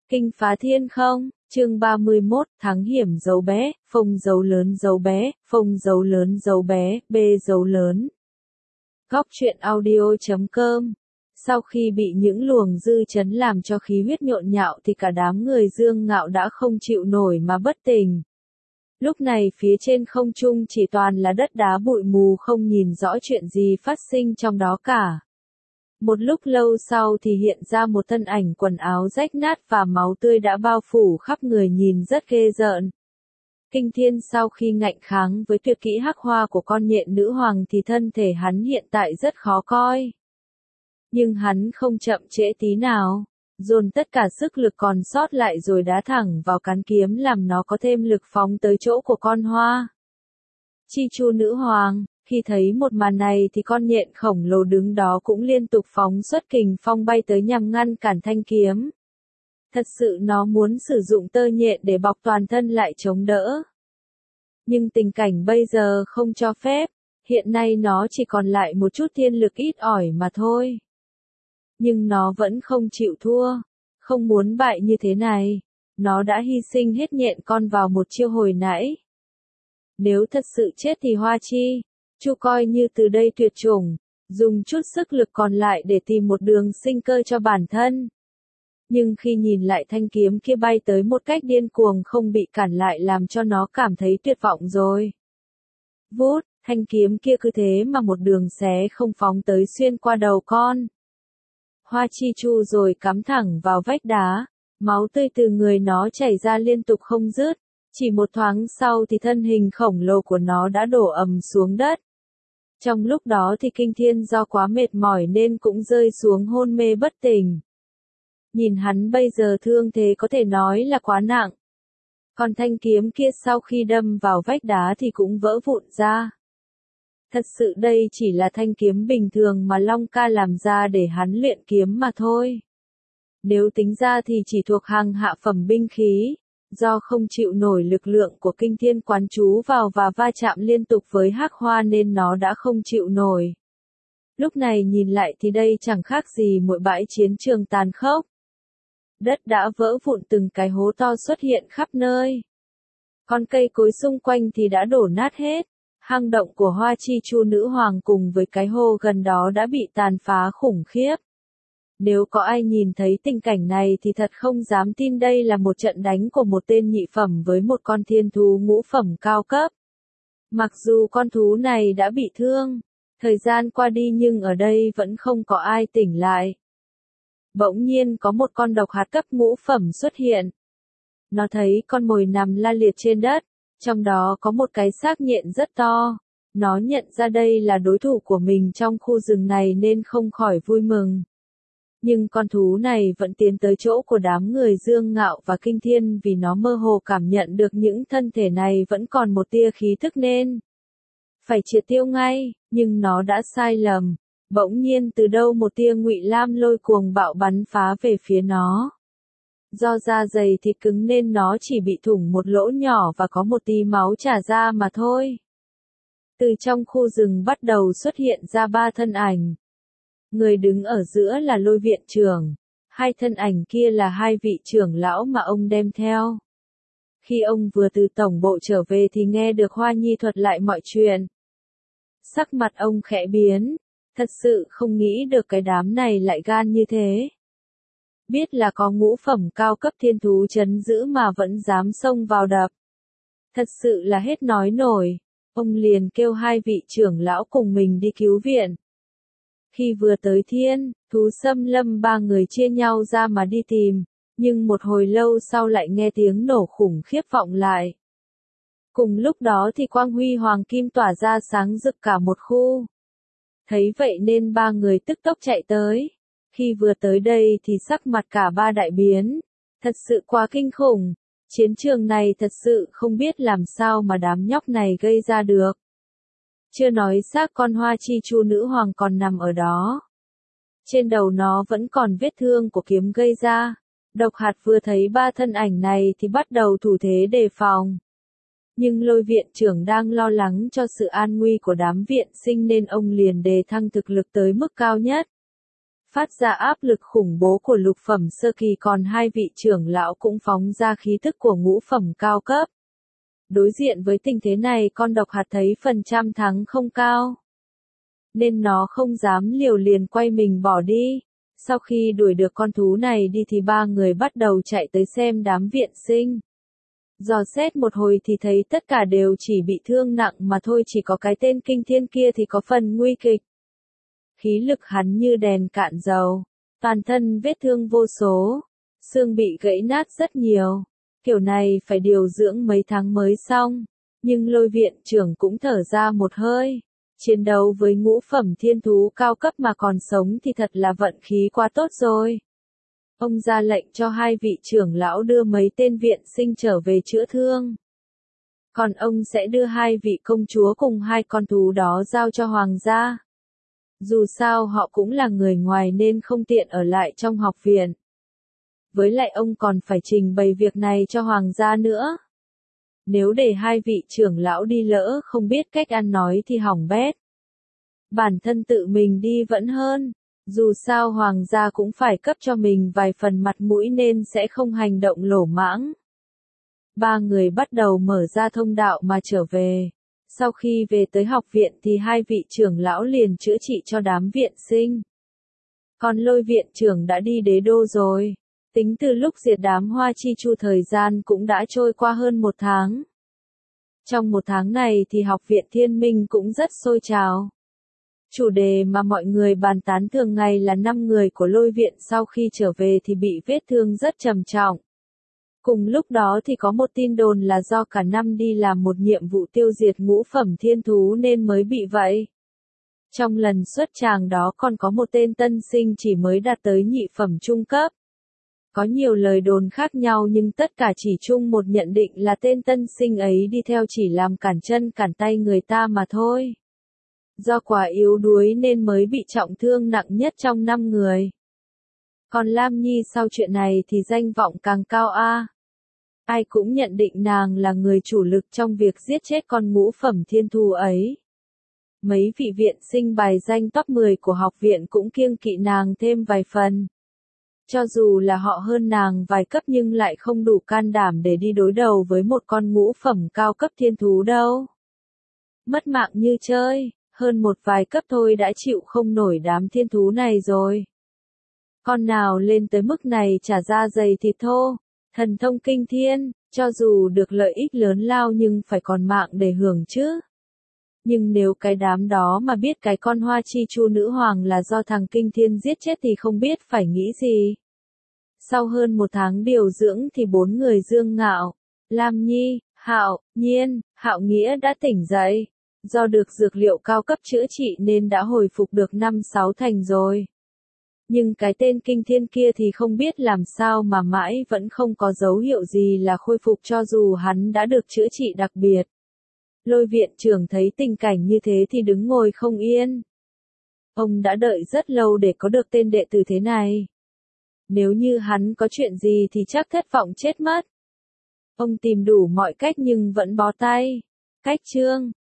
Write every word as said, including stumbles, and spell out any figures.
Kinh phá thiên không, chương ba mươi mốt, thắng hiểm dấu bé, phông dấu lớn dấu bé, phông dấu lớn dấu bé, b dấu lớn. Góc truyện audio chấm com. Sau khi bị những luồng dư chấn làm cho khí huyết nhộn nhạo thì cả đám người Dương Ngạo đã không chịu nổi mà bất tỉnh. Lúc này phía trên không trung chỉ toàn là đất đá bụi mù, không nhìn rõ chuyện gì phát sinh trong đó cả. Một lúc lâu sau thì hiện ra một thân ảnh quần áo rách nát và máu tươi đã bao phủ khắp người, nhìn rất ghê rợn. Kinh Thiên sau khi ngạnh kháng với tuyệt kỹ hắc hoa của con nhện nữ hoàng thì thân thể hắn hiện tại rất khó coi. Nhưng hắn không chậm trễ tí nào, dồn tất cả sức lực còn sót lại rồi đá thẳng vào cán kiếm làm nó có thêm lực phóng tới chỗ của con hoa. Chi Chu nữ hoàng, khi thấy một màn này thì con nhện khổng lồ đứng đó cũng liên tục phóng xuất kình phong bay tới nhằm ngăn cản thanh kiếm. Thật sự nó muốn sử dụng tơ nhện để bọc toàn thân lại chống đỡ. Nhưng tình cảnh bây giờ không cho phép, hiện nay nó chỉ còn lại một chút thiên lực ít ỏi mà thôi. Nhưng nó vẫn không chịu thua, không muốn bại như thế này. Nó đã hy sinh hết nhện con vào một chiêu hồi nãy. Nếu thật sự chết thì Hoa Chi Chu coi như từ đây tuyệt chủng, dùng chút sức lực còn lại để tìm một đường sinh cơ cho bản thân. Nhưng khi nhìn lại thanh kiếm kia bay tới một cách điên cuồng không bị cản lại làm cho nó cảm thấy tuyệt vọng rồi. Vút, thanh kiếm kia cứ thế mà một đường xé không phóng tới xuyên qua đầu con Hoa Chi Chu rồi cắm thẳng vào vách đá, máu tươi từ người nó chảy ra liên tục không dứt. Chỉ một thoáng sau thì thân hình khổng lồ của nó đã đổ ầm xuống đất. Trong lúc đó thì Kinh Thiên do quá mệt mỏi nên cũng rơi xuống hôn mê bất tỉnh. Nhìn hắn bây giờ thương thế có thể nói là quá nặng. Còn thanh kiếm kia sau khi đâm vào vách đá thì cũng vỡ vụn ra. Thật sự đây chỉ là thanh kiếm bình thường mà Long Ca làm ra để hắn luyện kiếm mà thôi. Nếu tính ra thì chỉ thuộc hàng hạ phẩm binh khí. Do không chịu nổi lực lượng của Kinh Thiên quán chú vào và va chạm liên tục với hắc hoa nên nó đã không chịu nổi. Lúc này nhìn lại thì đây chẳng khác gì một bãi chiến trường tàn khốc. Đất đã vỡ vụn, từng cái hố to xuất hiện khắp nơi. Con cây cối xung quanh thì đã đổ nát hết. Hang động của Hoa Chi Chu nữ hoàng cùng với cái hồ gần đó đã bị tàn phá khủng khiếp. Nếu có ai nhìn thấy tình cảnh này thì thật không dám tin đây là một trận đánh của một tên nhị phẩm với một con thiên thú ngũ phẩm cao cấp. Mặc dù con thú này đã bị thương, thời gian qua đi nhưng ở đây vẫn không có ai tỉnh lại. Bỗng nhiên có một con độc hạt cấp ngũ phẩm xuất hiện. Nó thấy con mồi nằm la liệt trên đất, trong đó có một cái xác nhện rất to. Nó nhận ra đây là đối thủ của mình trong khu rừng này nên không khỏi vui mừng. Nhưng con thú này vẫn tiến tới chỗ của đám người Dương Ngạo và Kinh Thiên vì nó mơ hồ cảm nhận được những thân thể này vẫn còn một tia khí thức nên phải triệt tiêu ngay, nhưng nó đã sai lầm. Bỗng nhiên từ đâu một tia ngụy lam lôi cuồng bạo bắn phá về phía nó. Do da dày thịt cứng nên nó chỉ bị thủng một lỗ nhỏ và có một tí máu trà ra mà thôi. Từ trong khu rừng bắt đầu xuất hiện ra ba thân ảnh. Người đứng ở giữa là Lôi viện trưởng, hai thân ảnh kia là hai vị trưởng lão mà ông đem theo. Khi ông vừa từ tổng bộ trở về thì nghe được Hoa Nhi thuật lại mọi chuyện. Sắc mặt ông khẽ biến, thật sự không nghĩ được cái đám này lại gan như thế. Biết là có ngũ phẩm cao cấp thiên thú trấn giữ mà vẫn dám xông vào đập. Thật sự là hết nói nổi, ông liền kêu hai vị trưởng lão cùng mình đi cứu viện. Khi vừa tới thiên, thú xâm lâm ba người chia nhau ra mà đi tìm, nhưng một hồi lâu sau lại nghe tiếng nổ khủng khiếp vọng lại. Cùng lúc đó thì quang huy hoàng kim tỏa ra sáng rực cả một khu. Thấy vậy nên ba người tức tốc chạy tới. Khi vừa tới đây thì sắc mặt cả ba đại biến. Thật sự quá kinh khủng. Chiến trường này thật sự không biết làm sao mà đám nhóc này gây ra được. Chưa nói xác con Hoa Chi Chu nữ hoàng còn nằm ở đó. Trên đầu nó vẫn còn vết thương của kiếm gây ra. Độc hạt vừa thấy ba thân ảnh này thì bắt đầu thủ thế đề phòng. Nhưng Lôi viện trưởng đang lo lắng cho sự an nguy của đám viện sinh nên ông liền đề thăng thực lực tới mức cao nhất. Phát ra áp lực khủng bố của lục phẩm sơ kỳ, còn hai vị trưởng lão cũng phóng ra khí tức của ngũ phẩm cao cấp. Đối diện với tình thế này, con độc hạt thấy phần trăm thắng không cao, nên nó không dám liều, liền quay mình bỏ đi. Sau khi đuổi được con thú này đi thì ba người bắt đầu chạy tới xem đám viện sinh. Dò xét một hồi thì thấy tất cả đều chỉ bị thương nặng mà thôi, chỉ có cái tên Kinh Thiên kia thì có phần nguy kịch. Khí lực hắn như đèn cạn dầu, toàn thân vết thương vô số, xương bị gãy nát rất nhiều. Kiểu này phải điều dưỡng mấy tháng mới xong, nhưng Lôi viện trưởng cũng thở ra một hơi. Chiến đấu với ngũ phẩm thiên thú cao cấp mà còn sống thì thật là vận khí quá tốt rồi. Ông ra lệnh cho hai vị trưởng lão đưa mấy tên viện sinh trở về chữa thương. Còn ông sẽ đưa hai vị công chúa cùng hai con thú đó giao cho hoàng gia. Dù sao họ cũng là người ngoài nên không tiện ở lại trong học viện. Với lại ông còn phải trình bày việc này cho hoàng gia nữa. Nếu để hai vị trưởng lão đi lỡ không biết cách ăn nói thì hỏng bét. Bản thân tự mình đi vẫn hơn. Dù sao hoàng gia cũng phải cấp cho mình vài phần mặt mũi nên sẽ không hành động lỗ mãng. Ba người bắt đầu mở ra thông đạo mà trở về. Sau khi về tới học viện thì hai vị trưởng lão liền chữa trị cho đám viện sinh. Còn Lôi viện trưởng đã đi đế đô rồi. Tính từ lúc diệt đám Hoa Chi Chu thời gian cũng đã trôi qua hơn một tháng. Trong một tháng này thì học viện Thiên Minh cũng rất sôi trào. Chủ đề mà mọi người bàn tán thường ngày là năm người của Lôi viện sau khi trở về thì bị vết thương rất trầm trọng. Cùng lúc đó thì có một tin đồn là do cả năm đi làm một nhiệm vụ tiêu diệt ngũ phẩm thiên thú nên mới bị vậy. Trong lần xuất tràng đó còn có một tên tân sinh chỉ mới đạt tới nhị phẩm trung cấp. Có nhiều lời đồn khác nhau nhưng tất cả chỉ chung một nhận định là tên tân sinh ấy đi theo chỉ làm cản chân cản tay người ta mà thôi. Do quá yếu đuối nên mới bị trọng thương nặng nhất trong năm người. Còn Lam Nhi sau chuyện này thì danh vọng càng cao a. Ai cũng nhận định nàng là người chủ lực trong việc giết chết con ngũ phẩm thiên thú ấy. Mấy vị viện sinh bài danh top mười của học viện cũng kiêng kỵ nàng thêm vài phần. Cho dù là họ hơn nàng vài cấp nhưng lại không đủ can đảm để đi đối đầu với một con ngũ phẩm cao cấp thiên thú đâu. Mất mạng như chơi, hơn một vài cấp thôi đã chịu không nổi đám thiên thú này rồi. Con nào lên tới mức này trả ra dày thịt thô, thần thông kinh thiên, cho dù được lợi ích lớn lao nhưng phải còn mạng để hưởng chứ. Nhưng nếu cái đám đó mà biết cái con Hoa Chi Chu nữ hoàng là do thằng Kinh Thiên giết chết thì không biết phải nghĩ gì. Sau hơn một tháng điều dưỡng thì bốn người Dương Ngạo, Lam Nhi, Hạo, Nhiên, Hạo Nghĩa đã tỉnh dậy. Do được dược liệu cao cấp chữa trị nên đã hồi phục được năm sáu thành rồi. Nhưng cái tên Kinh Thiên kia thì không biết làm sao mà mãi vẫn không có dấu hiệu gì là khôi phục cho dù hắn đã được chữa trị đặc biệt. Lôi viện trưởng thấy tình cảnh như thế thì đứng ngồi không yên. Ông đã đợi rất lâu để có được tên đệ tử thế này. Nếu như hắn có chuyện gì thì chắc thất vọng chết mất. Ông tìm đủ mọi cách nhưng vẫn bó tay. Cách chương